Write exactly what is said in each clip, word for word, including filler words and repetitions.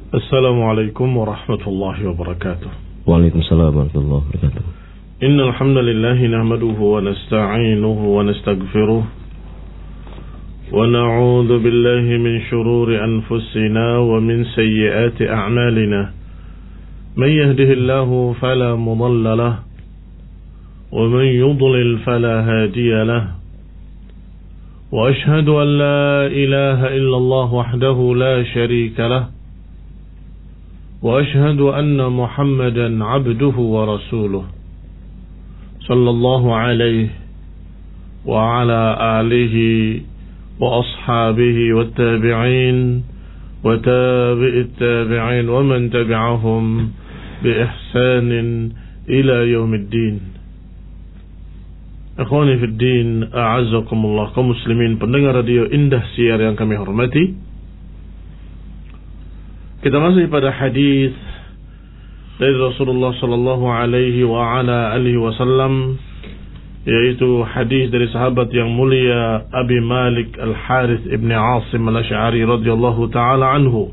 Assalamualaikum warahmatullahi wabarakatuh. Waalaikumsalam warahmatullahi wabarakatuh. Innal hamdalillah nahmaduhu wa nasta'inuhu wa nastaghfiruh wa na'udzu billahi min shururi anfusina wa min sayyiati a'malina. Man yahdihillahu fala mudilla lahu wa man yudlil fala hadiya lahu. Wa ashhadu an la ilaha illallah wahdahu la sharika lahu. وأشهد أن محمدا عبده ورسوله صلى الله عليه وعلى آله وأصحابه والتابعين وتابع التابعين ومن تبعهم بإحسان إلى يوم الدين. Ikhwani fi din, a'azzakumullah, kaum muslimin pendengar radio Indah Siar yang kami hormati. Kita masih pada hadis dari Rasulullah sallallahu alaihi wa ala alihi wasallam, yaitu hadis dari sahabat yang mulia Abi Malik Al-Harith ibn Asim Al-Asy'ari radhiyallahu taala anhu.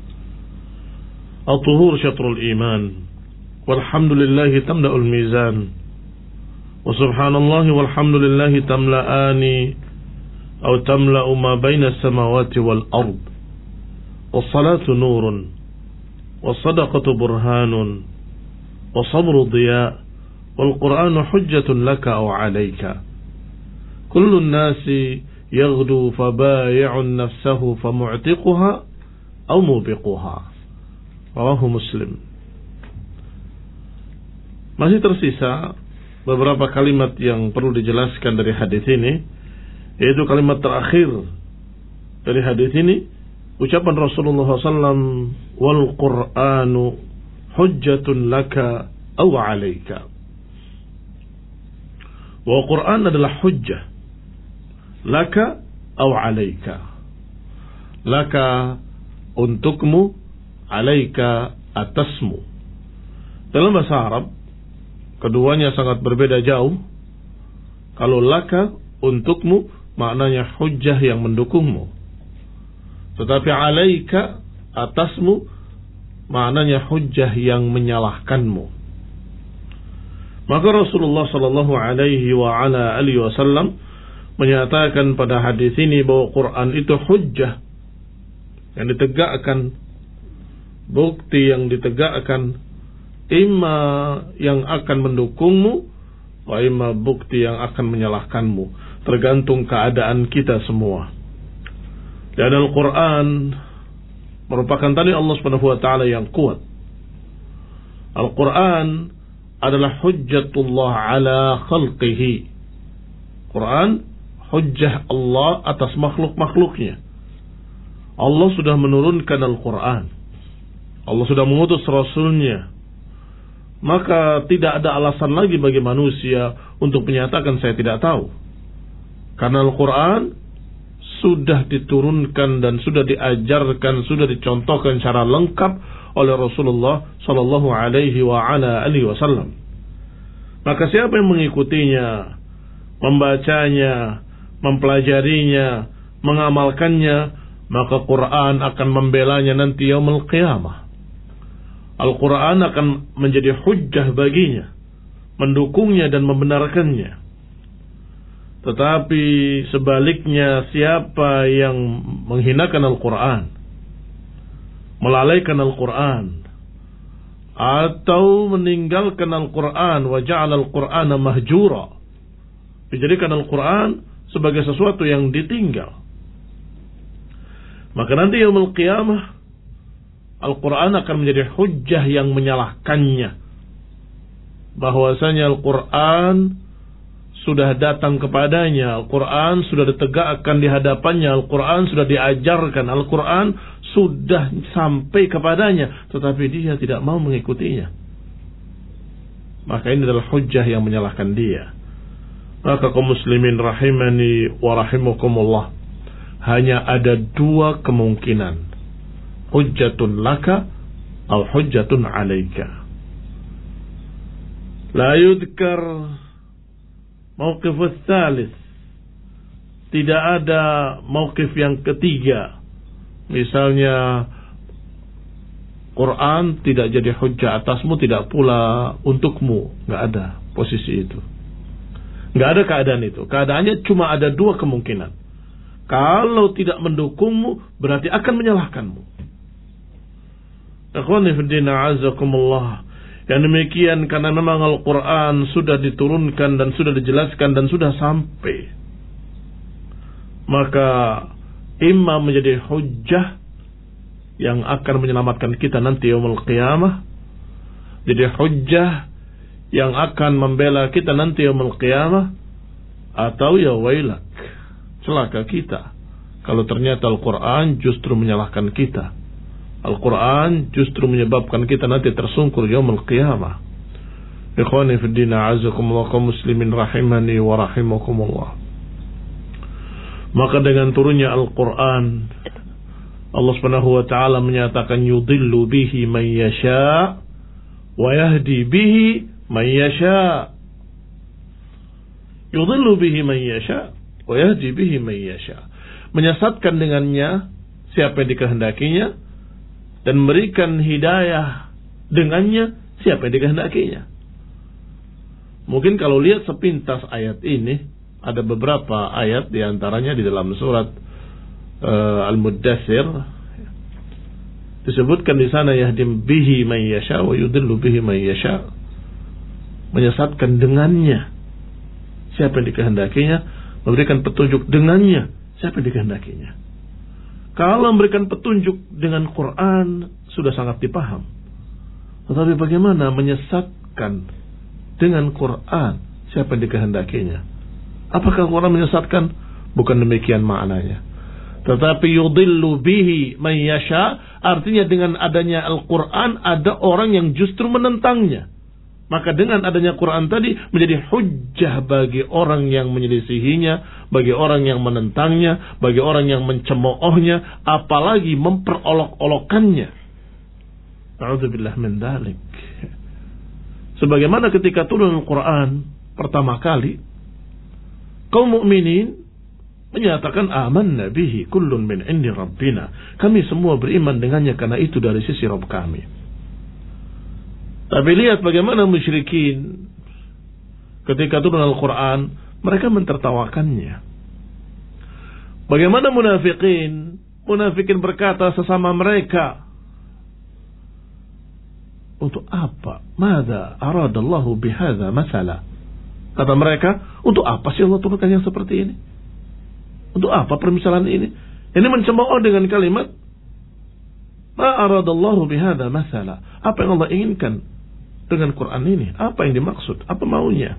At-tuhur syatrul iman, walhamdulillahi tamla'ul mizan, wa subhanallahi walhamdulillahi tamla'ani atau tamla'u ma baina as-samawati wal ard. والصلاة نور والصدقة برهان والصبر ضياء والقرآن حجة لك أو عليك كل الناس يغدو فبايع نفسه فمعتقها أو موبقها. رواه مسلم. Masih tersisa beberapa kalimat yang perlu dijelaskan dari hadis ini, yaitu kalimat terakhir dari hadis ini, ucapan Rasulullah sallallahu alaihi wasallam, wal Qur'anu hujjatun laka aw alaika. Wa Qur'an adalah hujjah laka aw alaika. Laka untukmu, alaika atasmu. Dalam bahasa Arab keduanya sangat berbeda jauh. Kalau laka untukmu maknanya hujjah yang mendukungmu. Tetapi alaika atasmu maknanya hujjah yang menyalahkanmu. Maka Rasulullah sallallahu alaihi wa ala alihi wasallam menyatakan pada hadis ini bahwa Quran itu hujjah yang ditegakkan, bukti yang ditegakkan, imma yang akan mendukungmu wa imma bukti yang akan menyalahkanmu, tergantung keadaan kita semua. Dan Al-Quran merupakan tali Allah subhanahu wa ta'ala yang kuat. Al-Quran adalah hujjatullah ala khalqihi. Quran hujjah Allah atas makhluk-makhluknya. Allah sudah menurunkan Al-Quran. Allah sudah mengutus Rasulnya. Maka tidak ada alasan lagi bagi manusia untuk menyatakan saya tidak tahu. Karena Al-Quran sudah diturunkan dan sudah diajarkan, sudah dicontohkan secara lengkap oleh Rasulullah sallallahu alaihi wa ala alihi wasallam. Maka siapa yang mengikutinya, membacanya, mempelajarinya, mengamalkannya, maka Quran akan membelanya nanti yaumul qiyamah. Al-Quran akan menjadi hujjah baginya, mendukungnya dan membenarkannya. Tetapi sebaliknya, siapa yang menghinakan Al-Quran, melalaikan Al-Quran, atau meninggalkan Al-Quran, wa ja'ala Al-Qur'ana mahjura, dijadikan Al-Quran sebagai sesuatu yang ditinggal, maka nanti yaumul qiyamah Al-Quran akan menjadi hujjah yang menyalahkannya, bahwasanya Al-Quran sudah datang kepadanya, Al-Quran sudah ditegakkan di hadapannya, Al-Quran sudah diajarkan, Al-Quran sudah sampai kepadanya, tetapi dia tidak mau mengikutinya. Maka ini adalah hujjah yang menyalahkan dia. Maka kaum muslimin rahimani wa rahimakumullah, hanya ada dua kemungkinan, hujjatun laka atau hujjatun alaika. La yudkar mauqifus tsalits, tidak ada mauqif yang ketiga. Misalnya Quran tidak jadi hujjah atasmu, tidak pula untukmu. Nggak ada posisi itu. Nggak ada keadaan itu. Keadaannya cuma ada dua kemungkinan. Kalau tidak mendukungmu, berarti akan menyalahkanmu. Ikhwani fiddina azakumullah. Yang demikian karena memang Al-Quran sudah diturunkan dan sudah dijelaskan dan sudah sampai. Maka imma menjadi hujjah yang akan menyelamatkan kita nanti yaumul qiyamah, jadi hujjah yang akan membela kita nanti yaumul qiyamah, atau ya wailak, celaka kita kalau ternyata Al-Quran justru menyalahkan kita. Al-Quran justru menyebabkan kita nanti tersungkur yaumul qiyamah. Ikhwani fiddin a'azakumullah kaum muslimin rahimani wa rahimakumullah. Maka dengan turunnya Al-Quran, Allah Subhanahu wa taala menyatakan yudhillu bihi man yasha wa yahdi bihi man yasha. Yudhillu bihi man yasha wa yahdi bihi man yasha. Menyesatkan dengannya siapa yang dikehendakinya dan memberikan hidayah dengannya siapa yang dikehendakinya. Mungkin kalau lihat sepintas ayat ini, ada beberapa ayat diantaranya di dalam surat uh, Al-Muddathir disebutkan di sana yahdim bihi man yasha wa yudillu bihi man yasha, menyesatkan dengannya siapa yang dikehendakinya, memberikan petunjuk dengannya siapa yang dikehendakinya. Kalau memberikan petunjuk dengan Quran sudah sangat dipaham, tetapi bagaimana menyesatkan dengan Quran siapa yang dikehendakinya? Apakah Quran menyesatkan? Bukan demikian maknanya. Tetapi yudillu bihi man yasha, artinya dengan adanya Al-Quran ada orang yang justru menentangnya. Maka dengan adanya Quran tadi menjadi hujjah bagi orang yang menyelisihinya, bagi orang yang menentangnya, bagi orang yang mencemoohnya, apalagi memperolok-olokannya. A'udzubillah min dzalik. Sebagaimana ketika turun Al-Quran pertama kali, kaum mukminin menyatakan amanna bihi kullun min indi rabbina. Kami semua beriman dengannya karena itu dari sisi Rabb kami. Tapi lihat bagaimana musyrikin ketika turun Al-Quran, mereka mentertawakannya. Bagaimana munafikin, munafikin berkata sesama mereka, untuk apa? Mada aradallahu bihadza masala. Kata mereka, untuk apa sih Allah turunkan yang seperti ini? Untuk apa permisalan ini? Ini mencemooh dengan kalimat ma aradallahu bihadza masala. Apa yang Allah inginkan dengan Quran ini? Apa yang dimaksud? Apa maunya?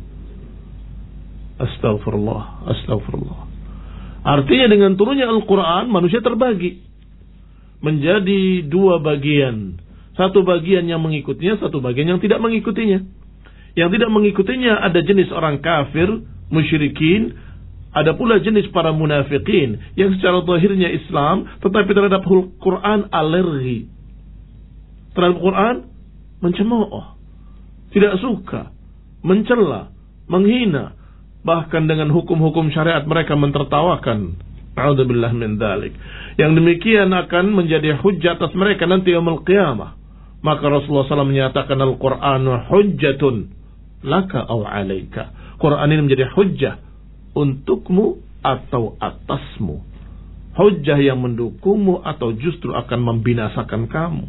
Astaghfirullah, astaghfirullah. Artinya dengan turunnya Al-Quran, manusia terbagi menjadi dua bagian. Satu bagian yang mengikutinya, satu bagian yang tidak mengikutinya. Yang tidak mengikutinya ada jenis orang kafir, musyrikin, ada pula jenis para munafikin yang secara zahirnya Islam, tetapi terhadap Quran alergi. Terhadap Quran mencemooh, tidak suka, mencela, menghina, bahkan dengan hukum-hukum syariat mereka mentertawakan. A'udzubillah min dzalik. Yang demikian akan menjadi hujjah atas mereka nanti yaumul qiyamah. Maka Rasulullah shallallahu alaihi wasallam menyatakan Al-Qur'anu hujjatun laka aw alaika. Quran ini menjadi hujjah untukmu atau atasmu. Hujjah yang mendukungmu atau justru akan membinasakan kamu.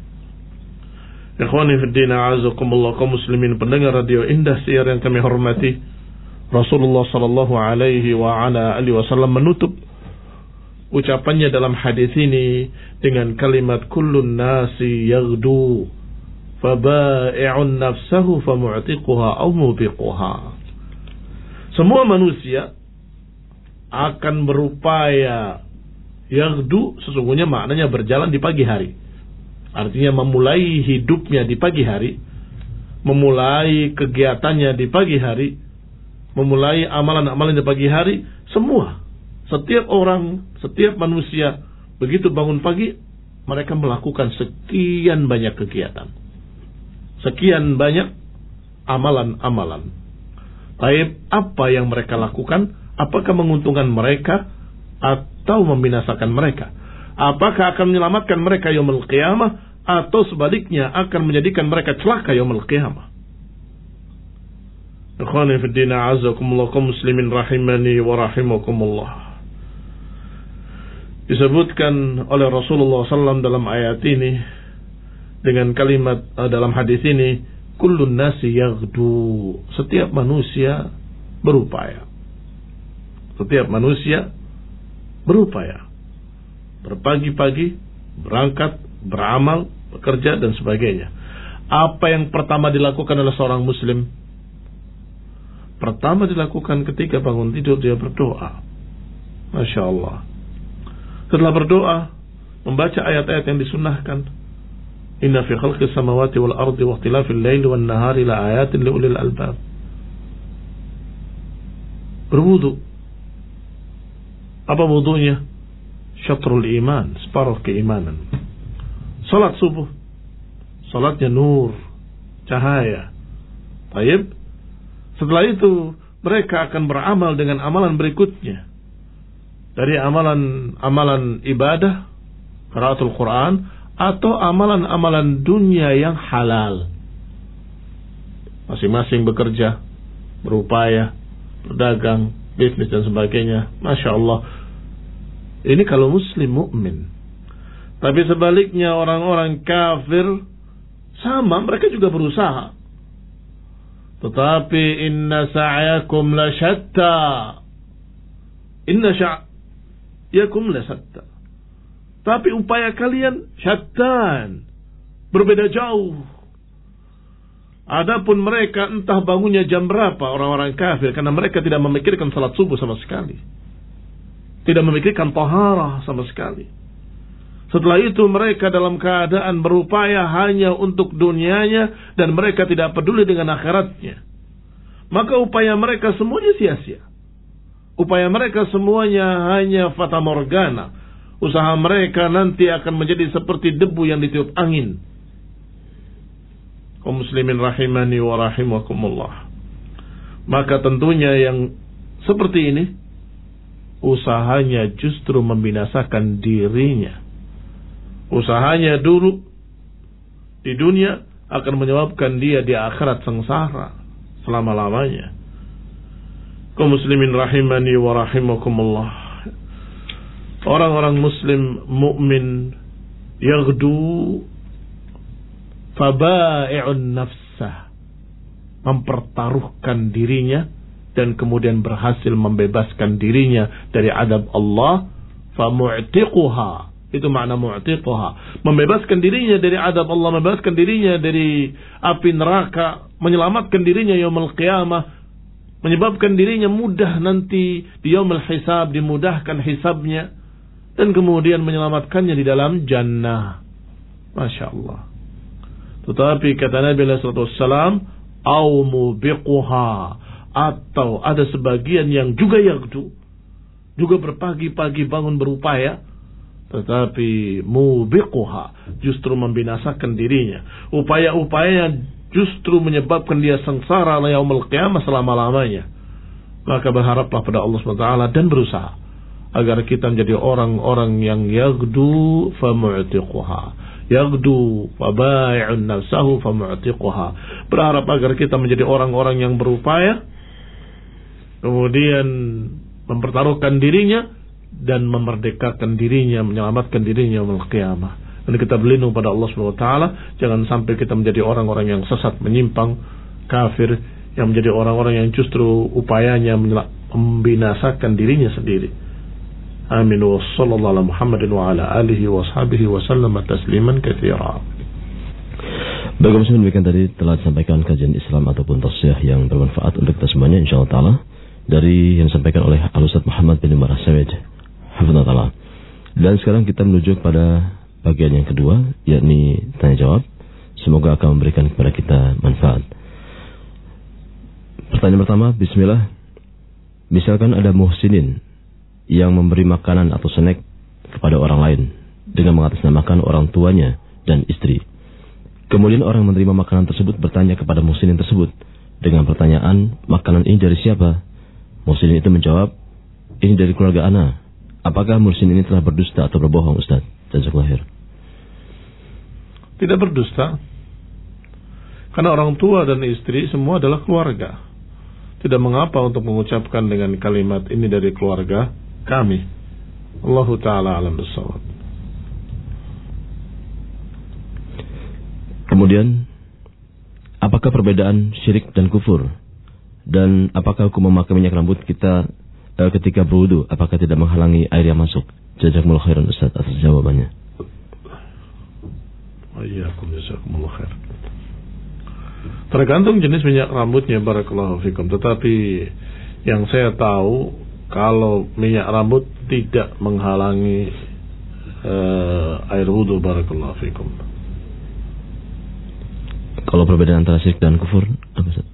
Ikhwani fiddin a'azakumullah kaum muslimin pendengar radio Indah Siar yang kami hormati, Rasulullah sallallahu alaihi wa ala alihi wasallam menutup ucapannya dalam hadis ini dengan kalimat kullun nasi yaghdu faba'i'un nafsahu famu'tiquha aw mubiquha. Semua manusia akan berupaya yaghdu, sesungguhnya maknanya berjalan di pagi hari. Artinya memulai hidupnya di pagi hari, memulai kegiatannya di pagi hari, memulai amalan-amalan di pagi hari. Semua, setiap orang, setiap manusia begitu bangun pagi, mereka melakukan sekian banyak kegiatan, sekian banyak amalan-amalan. Baik, apa yang mereka lakukan? Apakah menguntungkan mereka atau membinasakan mereka? Apakah akan menyelamatkan mereka yaumul qiyamah atau sebaliknya akan menjadikan mereka celaka yaumul qiyamah. Ikhwani fi din, a'azzakumullah, kaum muslimin rahimani wa rahimakumullah. Disebutkan oleh Rasulullah sallallahu alaihi wasallam dalam ayat ini dengan kalimat uh, dalam hadis ini, kullun nasi yaghdu, setiap manusia berupaya. Setiap manusia berupaya. Berpagi-pagi, berangkat, beramal, bekerja dan sebagainya. Apa yang pertama dilakukan oleh seorang muslim? Pertama dilakukan ketika bangun tidur dia berdoa. Masya Allah. Setelah berdoa, membaca ayat-ayat yang disunnahkan. Inna fi khalqis samawati wal ardi wa ikhtilafil laili wan nahari la ayatin li ulil albab. Berwudu. Apa wudunya? Syatrul iman, separuh keimanan. Salat subuh. Salatnya nur, cahaya. Baik. Setelah itu mereka akan beramal dengan amalan berikutnya. Dari amalan-amalan ibadah, qiraatul Quran, atau amalan-amalan dunia yang halal. Masing-masing bekerja, berupaya, berdagang, bisnis dan sebagainya. Masya Allah. Ini kalau muslim mukmin. Tapi sebaliknya orang-orang kafir sama, mereka juga berusaha. Tetapi inna sa'yakum la syatta. Inna sa'yakum la syatta. Tapi upaya kalian syattan, berbeda jauh. Adapun mereka entah bangunnya jam berapa, orang-orang kafir, karena mereka tidak memikirkan salat subuh sama sekali. Tidak memikirkan taharah sama sekali. Setelah itu mereka dalam keadaan berupaya hanya untuk dunianya dan mereka tidak peduli dengan akhiratnya. Maka upaya mereka semuanya sia-sia. Upaya mereka semuanya hanya fata morgana. Usaha mereka nanti akan menjadi seperti debu yang ditiup angin. Kaum muslimin rahimani wa rahimakumullah. Maka tentunya yang seperti ini usahanya justru membinasakan dirinya. Usahanya dulu di dunia akan menyebabkan dia di akhirat sengsara selama-lamanya. Kaum muslimin rahimani wa rahimakumullah. Orang-orang muslim mukmin yaghdu fabai'un nafsah, mempertaruhkan dirinya dan kemudian berhasil membebaskan dirinya dari adab Allah. Famu'tiquha, itu makna mu'tiquha, membebaskan dirinya dari adab Allah, membebaskan dirinya dari api neraka, menyelamatkan dirinya yaumul qiyamah, menyebabkan dirinya mudah nanti di yaumul hisab, dimudahkan hisabnya, dan kemudian menyelamatkannya di dalam jannah. Masya Allah. Tetapi kata Nabi sallallahu alaihi wasallam, au mubiquha, atau ada sebagian yang juga yaghdu, juga berpagi-pagi bangun berupaya, tetapi mubiquha, justru membinasakan dirinya. Upaya-upaya justru menyebabkan dia sengsara yaumul qiyamah selama-lamanya. Maka berharaplah pada Allah subhanahu wa taala dan berusaha agar kita menjadi orang-orang yang yaghdu famu'tiquha, yaghdu fabai'un nafsahu famu'tiquha. Berharap agar kita menjadi orang-orang yang berupaya, kemudian mempertaruhkan dirinya dan memerdekakan dirinya, menyelamatkan dirinya yaumul qiyamah. Dan kita berlindung pada Allah subhanahu wa taala jangan sampai kita menjadi orang-orang yang sesat, menyimpang, kafir, yang menjadi orang-orang yang justru upayanya membinasakan dirinya sendiri. Amin wa sallallahu ala Muhammadin wa ala alihi wa ashabihi wa sallam tasliman katsira. Bagaimana demikian tadi telah disampaikan kajian Islam ataupun tausiah yang bermanfaat untuk kita semuanya insyaallah taala dari yang disampaikan oleh Al-Ustaz Muhammad bin Umar As-Sawid hafizahullah taala. Dan sekarang kita menuju pada bagian yang kedua, yakni tanya jawab. Semoga akan memberikan kepada kita manfaat. Pertanyaan pertama, bismillah. Misalkan ada muhsinin yang memberi makanan atau snack kepada orang lain dengan mengatasnamakan orang tuanya dan istri. Kemudian orang menerima makanan tersebut bertanya kepada muhsinin tersebut dengan pertanyaan, makanan ini dari siapa? Muhsinin itu menjawab, ini dari keluarga ana. Apakah muhsin ini telah berdusta atau berbohong, Ustaz? Jazakallahu khair. Tidak berdusta. Karena orang tua dan istri semua adalah keluarga. Tidak mengapa untuk mengucapkan dengan kalimat ini dari keluarga kami. Allahu ta'ala alam bissawab. Kemudian, apakah perbedaan syirik dan kufur? Dan apakah hukum memakai minyak rambut kita eh, ketika berwudu? Apakah tidak menghalangi air yang masuk? Jazakumullah khairan Ustaz atas jawabannya. Wa'iyyakum jazakumullah khair. Tergantung jenis minyak rambutnya, barakallahu fikum. Tetapi yang saya tahu, kalau minyak rambut tidak menghalangi uh, air wudu, barakallahu fikum. Kalau perbedaan antara syirik dan kufur, apa Ustaz?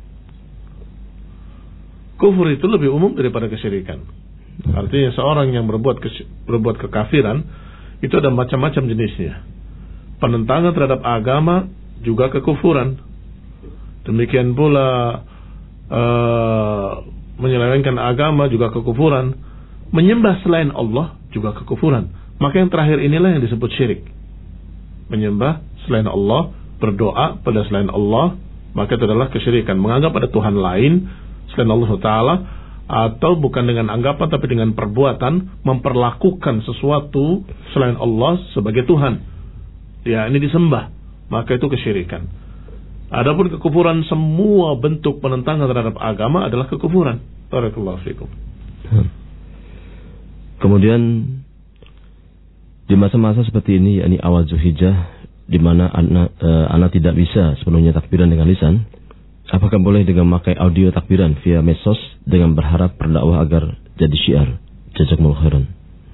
Kufur itu lebih umum daripada kesyirikan. Artinya seorang yang berbuat kes, berbuat kekafiran itu ada macam-macam jenisnya. Penentangan terhadap agama juga kekufuran. Demikian pula uh, menyelewengkan agama juga kekufuran. Menyembah selain Allah juga kekufuran. Maka yang terakhir inilah yang disebut syirik. Menyembah selain Allah, berdoa pada selain Allah, maka itu adalah kesyirikan. Menganggap ada Tuhan lain selain Allah Ta'ala, atau bukan dengan anggapan tapi dengan perbuatan memperlakukan sesuatu selain Allah sebagai Tuhan. Ya, ini disembah, maka itu kesyirikan. Adapun kekufuran, semua bentuk penentangan terhadap agama adalah kekufuran. Barakallahu fikum. Kemudian di masa-masa seperti ini, yakni awal Zulhijjah, di mana anak, e, anak tidak bisa sepenuhnya takbiran dengan lisan, apakah boleh dengan memakai audio takbiran via medsos dengan berharap berdakwah agar jadi syiar? Jazakumullah khairan.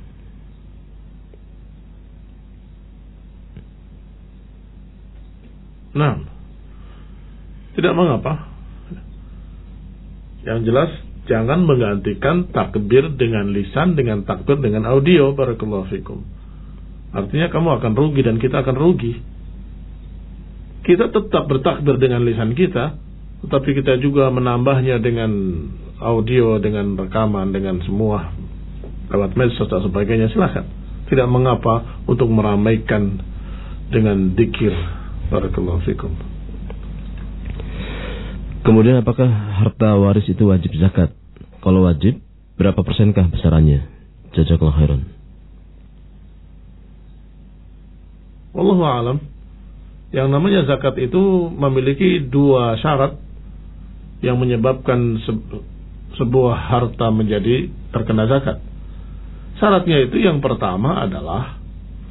Nah, tidak mengapa. Yang jelas jangan menggantikan takbir dengan lisan dengan takbir dengan audio, barakallahu fikum. Artinya kamu akan rugi dan kita akan rugi. Kita tetap bertakbir dengan lisan kita, tetapi kita juga menambahnya dengan audio, dengan rekaman, dengan semua lewat medsos dan sebagainya. Silakan. Tidak mengapa untuk meramaikan dengan dzikir. Barakallahu fikum. Kemudian apakah harta waris itu wajib zakat? Kalau wajib, berapa persenkah besarannya? Jazakallahu khairan. Wallahu a'lam. Yang namanya zakat itu memiliki dua syarat yang menyebabkan se- sebuah harta menjadi terkena zakat. Syaratnya itu yang pertama adalah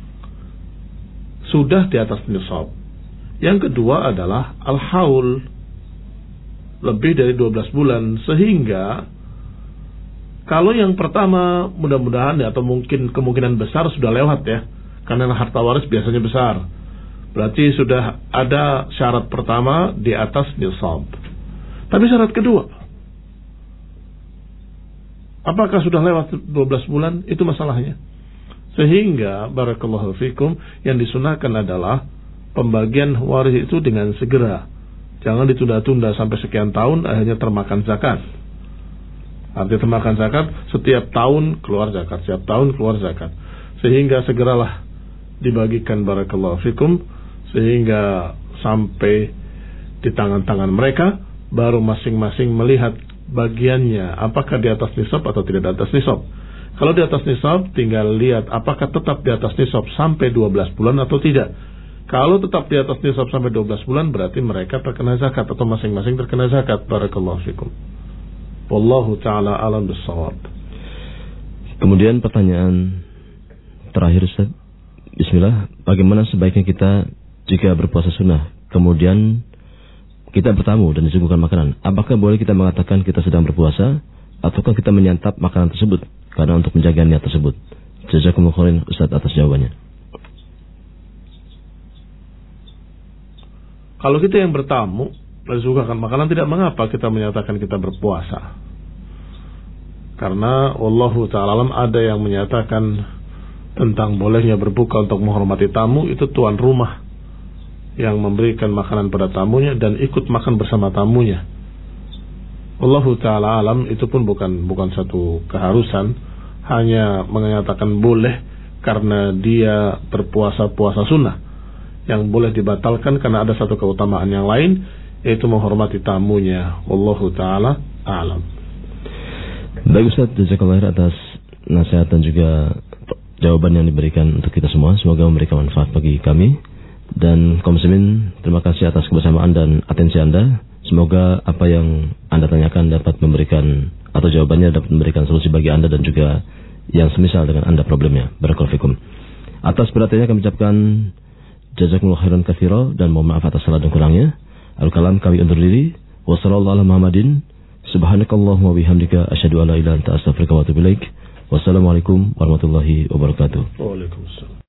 sudah di atas nisab. Yang kedua adalah al-haul, lebih dari dua belas bulan. Sehingga kalau yang pertama mudah-mudahan ya, atau mungkin kemungkinan besar sudah lewat ya, karena harta waris biasanya besar, berarti sudah ada syarat pertama di atas nisab. Tapi syarat kedua, apakah sudah lewat dua belas bulan? Itu masalahnya. Sehingga barakallahu fikum, yang disunahkan adalah pembagian waris itu dengan segera. Jangan ditunda-tunda sampai sekian tahun akhirnya termakan zakat. Artinya termakan zakat, setiap tahun keluar zakat, setiap tahun keluar zakat. Sehingga segeralah dibagikan, barakallahu fikum, sehingga sampai di tangan-tangan mereka, baru masing-masing melihat bagiannya apakah di atas nisab atau tidak di atas nisab. Kalau di atas nisab, tinggal lihat apakah tetap di atas nisab sampai dua belas bulan atau tidak. Kalau tetap di atas nisab sampai dua belas bulan, berarti mereka terkena zakat atau masing-masing terkena zakat. Barakallahu fikum. Wallahu ta'ala alam bissawab. Kemudian pertanyaan terakhir Ustaz. Bismillah, bagaimana sebaiknya kita jika berpuasa sunnah, kemudian kita bertamu dan disuguhkan makanan, apakah boleh kita mengatakan kita sedang berpuasa, ataukah kita menyantap makanan tersebut karena untuk menjaga niat tersebut? Jazakumullah khairan Ustaz atas jawabannya. Kalau kita yang bertamu dan disuguhkan makanan, tidak mengapa kita menyatakan kita berpuasa. Karena wallahu ta'ala alam, ada yang menyatakan tentang bolehnya berbuka untuk menghormati tamu, itu tuan rumah yang memberikan makanan pada tamunya dan ikut makan bersama tamunya. Wallahu ta'ala alam, itu pun bukan bukan satu keharusan, hanya menyatakan boleh karena dia berpuasa puasa sunnah. yang boleh dibatalkan karena ada satu keutamaan yang lain, yaitu menghormati tamunya. Wallahu ta'ala a'lam. Baik Ustaz, jazakallahu khair atas nasihat dan juga jawaban yang diberikan untuk kita semua. Semoga memberikan manfaat bagi kami. Dan kaum muslimin, terima kasih atas kebersamaan dan atensi Anda. Semoga apa yang Anda tanyakan dapat memberikan, atau jawabannya dapat memberikan solusi bagi Anda dan juga yang semisal dengan Anda problemnya. Barakallahu fikum. Atas perhatiannya kami ucapkan jazakumullahu khairan katsira dan mohon maaf atas salah dan kurangnya. Al-kalam kami undur diri. Wassallallahu ala Muhammadin. Subhanakallahumma wa bihamdika asyhadu an la ilaha illa anta astaghfiruka wa atubu ilaik. Wassalamualaikum warahmatullahi wabarakatuh. Waalaikumsalam.